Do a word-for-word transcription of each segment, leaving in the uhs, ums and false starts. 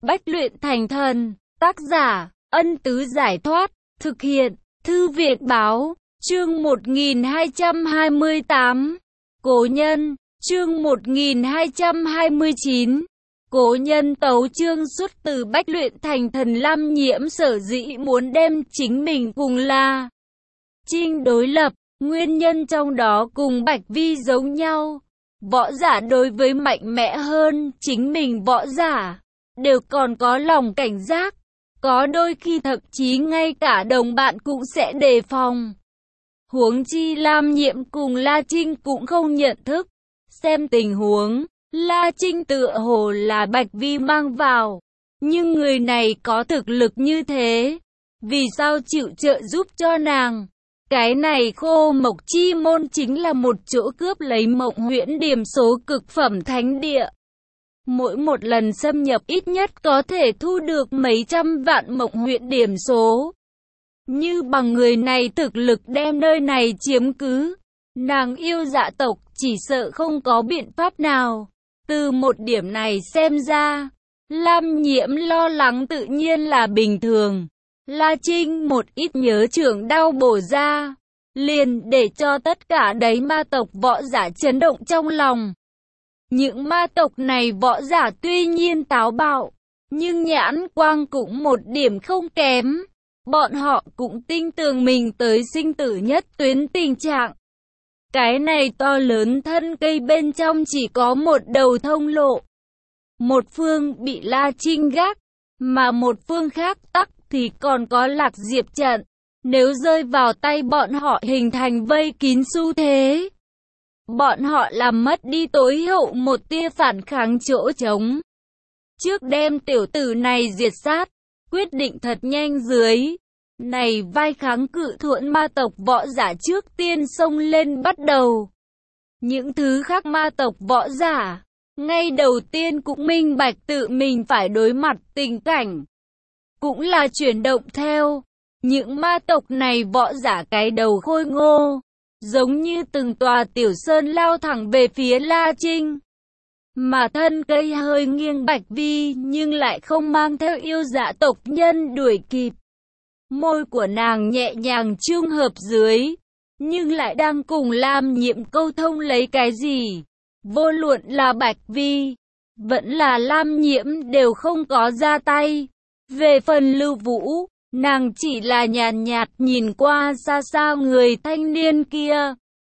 Bách luyện thành thần. Tác giả, Ân Tứ Giải Thoát. Thực hiện, Thư viện Báo. Chương một nghìn hai trăm hai mươi tám. Cố nhân. Chương một nghìn hai trăm hai mươi chín. Cố nhân tấu chương xuất từ Bách luyện thành thần. Lam Nhiễm sở dĩ muốn đem chính mình cùng La Trinh đối lập, nguyên nhân trong đó cùng Bạch Vi giống nhau. Võ giả đối với mạnh mẽ hơn chính mình võ giả, đều còn có lòng cảnh giác, có đôi khi thậm chí ngay cả đồng bạn cũng sẽ đề phòng. Huống chi Lam Nhiễm cùng La Trinh cũng không nhận thức. Xem tình huống, La Trinh tựa hồ là Bạch Vi mang vào, nhưng người này có thực lực như thế, vì sao chịu trợ giúp cho nàng? Cái này Khô Mộc Chi Môn chính là một chỗ cướp lấy Mộng Huyễn điểm số cực phẩm thánh địa. Mỗi một lần xâm nhập ít nhất có thể thu được mấy trăm vạn Mộng Huyễn điểm số. Như bằng người này thực lực đem nơi này chiếm cứ, nàng yêu Dạ tộc chỉ sợ không có biện pháp nào. Từ một điểm này xem ra, Lam Nhiễm lo lắng tự nhiên là bình thường. La Trinh một ít nhớ trưởng đao bổ ra, liền để cho tất cả đấy ma tộc võ giả chấn động trong lòng. Những ma tộc này võ giả tuy nhiên táo bạo, nhưng nhãn quang cũng một điểm không kém. Bọn họ cũng tin tưởng mình tới sinh tử nhất tuyến tình trạng. Cái này to lớn thân cây bên trong chỉ có một đầu thông lộ. Một phương bị La Trinh gác, mà một phương khác tắc thì còn có Lạc Diệp trận. Nếu rơi vào tay bọn họ hình thành vây kín xu thế, bọn họ làm mất đi tối hậu một tia phản kháng chỗ trống. Trước đem tiểu tử này diệt sát, quyết định thật nhanh dưới. Này vai kháng cự thuẫn ma tộc võ giả trước tiên xông lên bắt đầu. Những thứ khác ma tộc võ giả, ngay đầu tiên cũng minh bạch tự mình phải đối mặt tình cảnh. Cũng là chuyển động theo. Những ma tộc này võ giả cái đầu khôi ngô, giống như từng tòa tiểu sơn lao thẳng về phía La Trinh. Mà thân cây hơi nghiêng Bạch Vi nhưng lại không mang theo yêu Dạ tộc nhân đuổi kịp. Môi của nàng nhẹ nhàng trung hợp dưới, nhưng lại đang cùng Lam Nhiễm câu thông lấy cái gì. Vô luận là Bạch Vi, vẫn là Lam Nhiễm đều không có ra tay. Về phần Lưu Vũ, nàng chỉ là nhàn nhạt nhìn qua xa xa người thanh niên kia.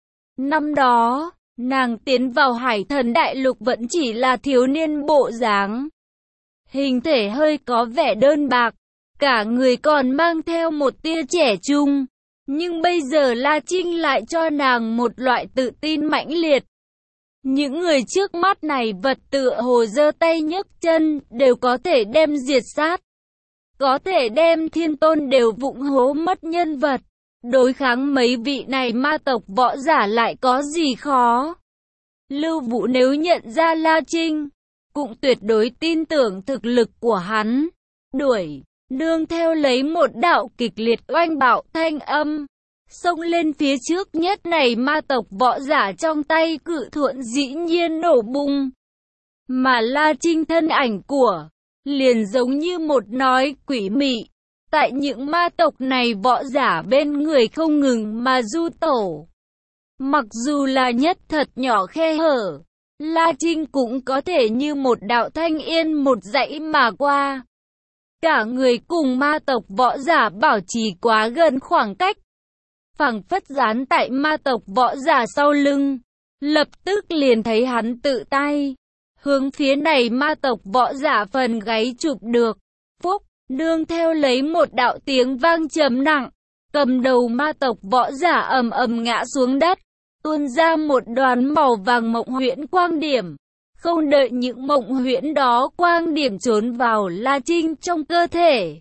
Năm đó, nàng tiến vào Hải Thần Đại Lục vẫn chỉ là thiếu niên bộ dáng. Hình thể hơi có vẻ đơn bạc, cả người còn mang theo một tia trẻ trung. Nhưng bây giờ La Trinh lại cho nàng một loại tự tin mãnh liệt. Những người trước mắt này vật tựa hồ giơ tay nhấc chân đều có thể đem diệt sát. Có thể đem thiên tôn đều vụng hố mất nhân vật. Đối kháng mấy vị này ma tộc võ giả lại có gì khó. Lưu Vũ nếu nhận ra La Trinh, cũng tuyệt đối tin tưởng thực lực của hắn. Đuổi, nương theo lấy một đạo kịch liệt oanh bạo thanh âm. Xông lên phía trước nhất này ma tộc võ giả trong tay cự thuẫn dĩ nhiên nổ bung. Mà La Trinh thân ảnh của liền giống như một nói quỷ mị, tại những ma tộc này võ giả bên người không ngừng mà du tổ. Mặc dù là nhất thật nhỏ khe hở, La Trinh cũng có thể như một đạo thanh yên một dãy mà qua. Cả người cùng ma tộc võ giả bảo trì quá gần khoảng cách, phảng phất dán tại ma tộc võ giả sau lưng, lập tức liền thấy hắn tự tay hướng phía này ma tộc võ giả phần gáy chụp được. Phúc, nương theo lấy một đạo tiếng vang trầm nặng, cầm đầu ma tộc võ giả ầm ầm ngã xuống đất, tuôn ra một đoàn màu vàng mộng huyễn quang điểm. Không đợi những mộng huyễn đó quang điểm trốn vào La Trinh trong cơ thể,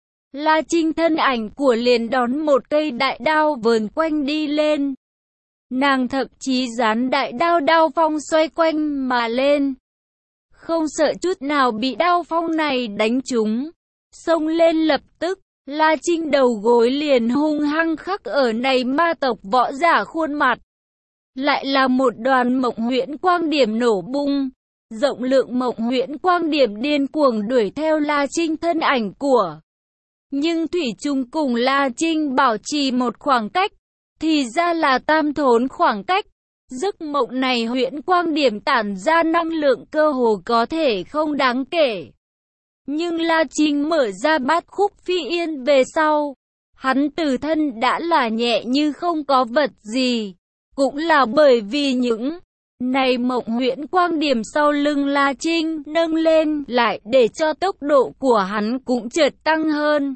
La Trinh thân ảnh của liền đón một cây đại đao vờn quanh đi lên. Nàng thậm chí dán đại đao đao phong xoay quanh mà lên, không sợ chút nào bị đao phong này đánh trúng. Xông lên lập tức, La Trinh đầu gối liền hung hăng khắc ở này ma tộc võ giả khuôn mặt. Lại là một đoàn mộng huyễn quang điểm nổ bung. Rộng lượng Mộng Huyễn Quang Điểm điên cuồng đuổi theo La Trinh thân ảnh của. Nhưng thủy chung cùng La Trinh bảo trì một khoảng cách, thì ra là tam thốn khoảng cách. Giấc mộng này huyễn quang điểm tản ra năng lượng cơ hồ có thể không đáng kể. Nhưng La Trinh mở ra bát khúc phi yên về sau, hắn từ thân đã là nhẹ như không có vật gì. Cũng là bởi vì những này mộng huyễn quang điểm sau lưng La Trinh nâng lên lại để cho tốc độ của hắn cũng chợt tăng hơn.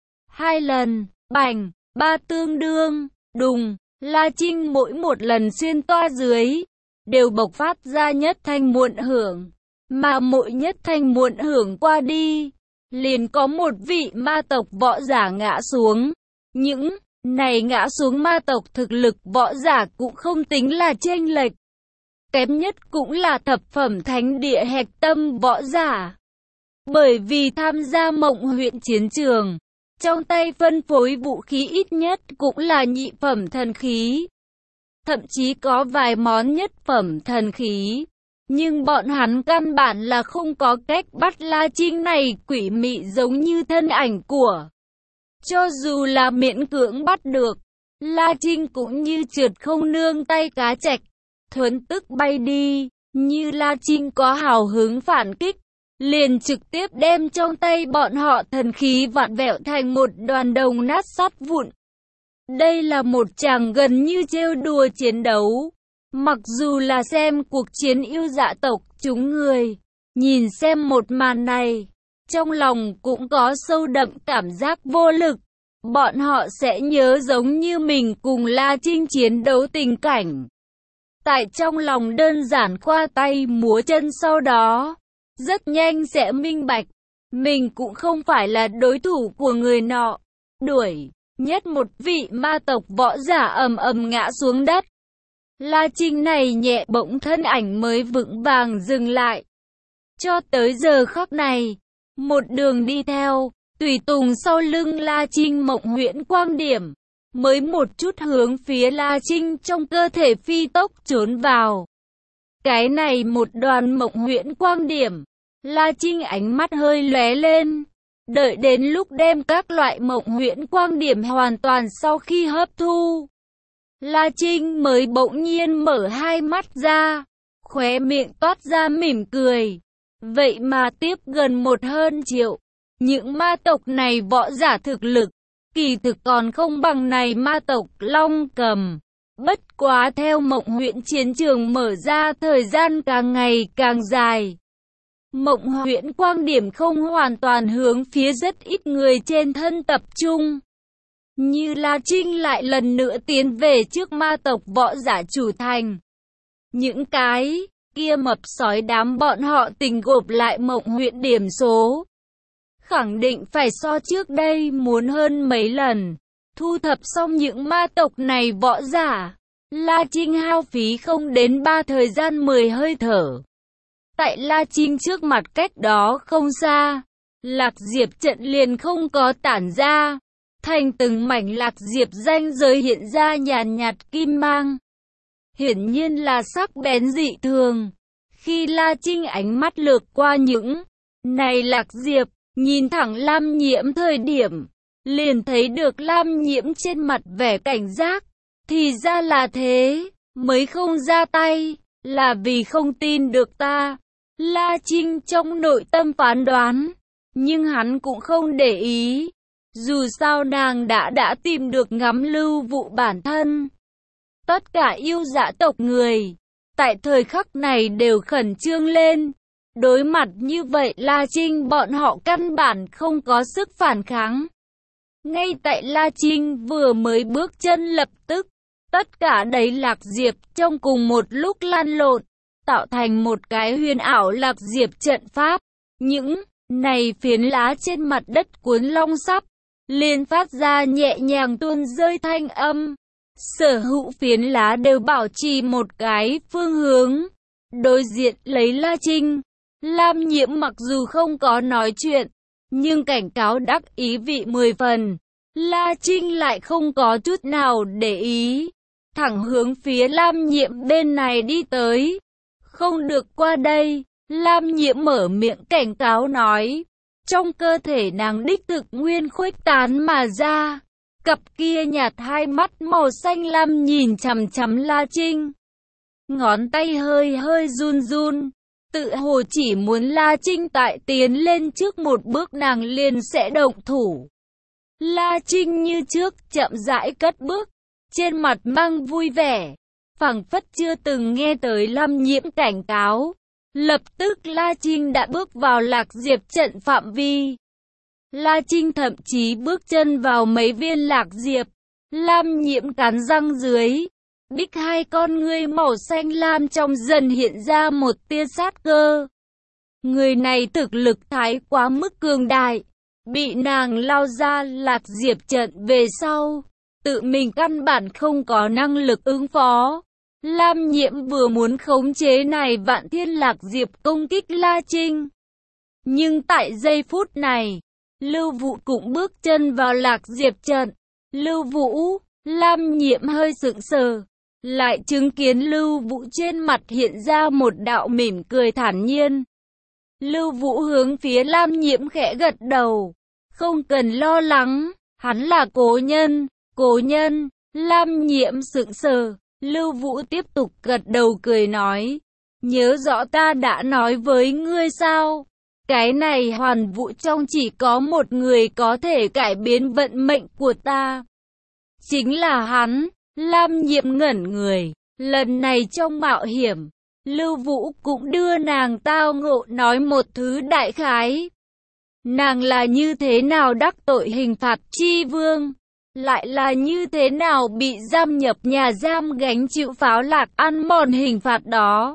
Hai lần, bành, ba tương đương, đùng, La Trinh mỗi một lần xuyên toa dưới, đều bộc phát ra nhất thanh muộn hưởng. Mà mỗi nhất thanh muộn hưởng qua đi, liền có một vị ma tộc võ giả ngã xuống. Những này ngã xuống ma tộc thực lực võ giả cũng không tính là chênh lệch. Kém nhất cũng là thập phẩm thánh địa hạch tâm võ giả. Bởi vì tham gia mộng huyễn chiến trường, trong tay phân phối vũ khí ít nhất cũng là nhị phẩm thần khí. Thậm chí có vài món nhất phẩm thần khí. Nhưng bọn hắn căn bản là không có cách bắt La Trinh này quỷ mị giống như thân ảnh của. Cho dù là miễn cưỡng bắt được, La Trinh cũng như trượt không nương tay cá trạch, thuấn tức bay đi. Như La Trinh có hào hứng phản kích, liền trực tiếp đem trong tay bọn họ thần khí vặn vẹo thành một đoàn đồng nát sắt vụn. Đây là một tràng gần như trêu đùa chiến đấu. Mặc dù là xem cuộc chiến yêu dạ tộc chúng người, nhìn xem một màn này, trong lòng cũng có sâu đậm cảm giác vô lực. Bọn họ sẽ nhớ giống như mình cùng La Trinh chiến đấu tình cảnh. Tại trong lòng đơn giản khoa tay múa chân, sau đó rất nhanh sẽ minh bạch, mình cũng không phải là đối thủ của người nọ. Đuổi nhất một vị ma tộc võ giả ầm ầm ngã xuống đất. La Trinh này nhẹ bỗng thân ảnh mới vững vàng dừng lại. Cho tới giờ khắc này, một đường đi theo, tùy tùng sau lưng La Trinh mộng huyễn quang điểm, mới một chút hướng phía La Trinh trong cơ thể phi tốc trốn vào. Cái này một đoàn mộng huyễn quang điểm, La Trinh ánh mắt hơi lóe lên. Đợi đến lúc đem các loại mộng huyễn quang điểm hoàn toàn sau khi hấp thu, La Trinh mới bỗng nhiên mở hai mắt ra, khóe miệng toát ra mỉm cười. Vậy mà tiếp gần một hơn triệu, những ma tộc này võ giả thực lực, kỳ thực còn không bằng này ma tộc Long Cầm. Bất quá theo mộng huyễn chiến trường mở ra thời gian càng ngày càng dài, mộng huyễn quang điểm không hoàn toàn hướng phía rất ít người trên thân tập trung. Như La Trinh lại lần nữa tiến về trước ma tộc võ giả chủ thành. Những cái kia mập sói đám bọn họ tình gộp lại mộng huyễn điểm số, khẳng định phải so trước đây muốn hơn mấy lần. Thu thập xong những ma tộc này võ giả, La Trinh hao phí không đến ba thời gian mười hơi thở. Tại La Trinh trước mặt cách đó không xa, lạc diệp trận liền không có tản ra. Thành từng mảnh lạc diệp ranh giới hiện ra nhàn nhạt kim mang. Hiển nhiên là sắc bén dị thường. Khi La Trinh ánh mắt lướt qua những này lạc diệp, nhìn thẳng Lam Nhiễm thời điểm, liền thấy được Lam Nhiễm trên mặt vẻ cảnh giác. Thì ra là thế, mới không ra tay, là vì không tin được ta. La Trinh trong nội tâm phán đoán, nhưng hắn cũng không để ý. Dù sao nàng đã đã tìm được ngắm lưu vụ bản thân. Tất cả yêu dạ tộc người, tại thời khắc này đều khẩn trương lên. Đối mặt như vậy La Trinh bọn họ căn bản không có sức phản kháng. Ngay tại La Trinh vừa mới bước chân lập tức, tất cả đầy lạc diệp trong cùng một lúc lan lộn, tạo thành một cái huyền ảo lạc diệp trận pháp. Những này phiến lá trên mặt đất cuốn long sắp, liền phát ra nhẹ nhàng tuôn rơi thanh âm. Sở hữu phiến lá đều bảo trì một cái phương hướng, đối diện lấy La Trinh. Lam Nhiễm mặc dù không có nói chuyện, nhưng cảnh cáo đắc ý vị mười phần. La Trinh lại không có chút nào để ý, thẳng hướng phía Lam Nhiễm bên này đi tới. Không được qua đây, Lam Nhiễm mở miệng cảnh cáo nói. Trong cơ thể nàng đích thực nguyên khuếch tán mà ra. Cặp kia nhạt hai mắt màu xanh lam nhìn chằm chằm La Trinh. Ngón tay hơi hơi run run. Tự hồ chỉ muốn La Trinh tại tiến lên trước một bước nàng liền sẽ động thủ. La Trinh như trước chậm rãi cất bước. Trên mặt mang vui vẻ. Phảng phất chưa từng nghe tới Lam Nhiễm cảnh cáo. Lập tức La Trinh đã bước vào Lạc Diệp trận phạm vi. La Trinh thậm chí bước chân vào mấy viên Lạc Diệp. Lam Nhiễm cắn răng dưới. Bích hai con ngươi màu xanh lam trong dần hiện ra một tia sát cơ. Người này thực lực thái quá mức cường đại. Bị nàng lao ra Lạc Diệp trận về sau. Tự mình căn bản không có năng lực ứng phó. Lam Nhiễm vừa muốn khống chế này Vạn Thiên Lạc Diệp công kích La Trinh. Nhưng tại giây phút này, Lưu Vũ cũng bước chân vào Lạc Diệp trận. Lưu Vũ, Lam Nhiễm hơi sững sờ, lại chứng kiến Lưu Vũ trên mặt hiện ra một đạo mỉm cười thản nhiên. Lưu Vũ hướng phía Lam Nhiễm khẽ gật đầu, không cần lo lắng, hắn là Cố Nhân, Cố Nhân. Lam Nhiễm sững sờ. Lưu Vũ tiếp tục gật đầu cười nói, nhớ rõ ta đã nói với ngươi sao, cái này Hoàn Vũ trong chỉ có một người có thể cải biến vận mệnh của ta. Chính là hắn. Lam Nhiễm ngẩn người, lần này trong mạo hiểm, Lưu Vũ cũng đưa nàng tao ngộ nói một thứ đại khái. Nàng là như thế nào đắc tội hình phạt chi vương. Lại là như thế nào bị giam nhập nhà giam gánh chịu pháo lạc ăn mòn hình phạt đó.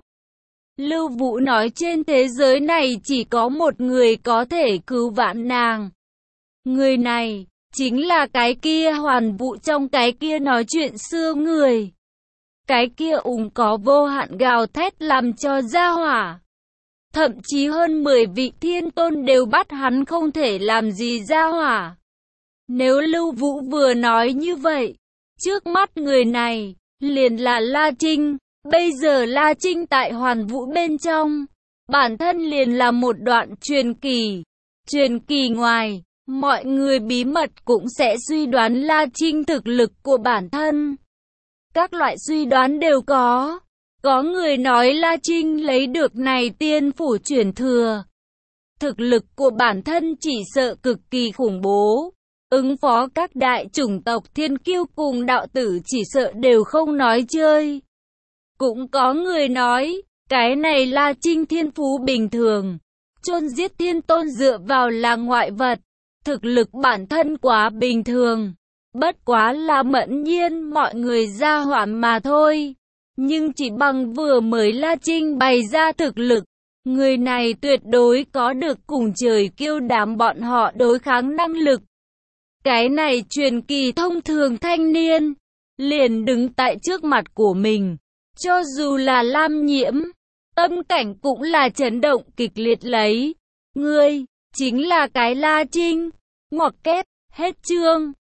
Lưu Vũ nói trên thế giới này chỉ có một người có thể cứu vãn nàng. Người này, chính là cái kia Hoàn Vũ trong cái kia nói chuyện xưa người. Cái kia ủng có vô hạn gào thét làm cho ra hỏa. Thậm chí hơn mười vị thiên tôn đều bắt hắn không thể làm gì ra hỏa. Nếu Lưu Vũ vừa nói như vậy, trước mắt người này, liền là La Trinh, bây giờ La Trinh tại Hoàn Vũ bên trong, bản thân liền là một đoạn truyền kỳ. Truyền kỳ ngoài, mọi người bí mật cũng sẽ suy đoán La Trinh thực lực của bản thân. Các loại suy đoán đều có. Có người nói La Trinh lấy được này tiên phủ chuyển thừa. Thực lực của bản thân chỉ sợ cực kỳ khủng bố. Ứng phó các đại chủng tộc thiên kiêu cùng đạo tử chỉ sợ đều không nói chơi. Cũng có người nói, cái này La Trinh thiên phú bình thường. Chôn giết thiên tôn dựa vào là ngoại vật. Thực lực bản thân quá bình thường. Bất quá là mẫn nhiên mọi người ra hỏa mà thôi. Nhưng chỉ bằng vừa mới La Trinh bày ra thực lực, người này tuyệt đối có được cùng trời kiêu đám bọn họ đối kháng năng lực. Cái này truyền kỳ thông thường thanh niên, liền đứng tại trước mặt của mình. Cho dù là Lam Nhiễm, tâm cảnh cũng là chấn động kịch liệt lấy. Ngươi, chính là cái La Trinh. Ngoặc kép, hết chương.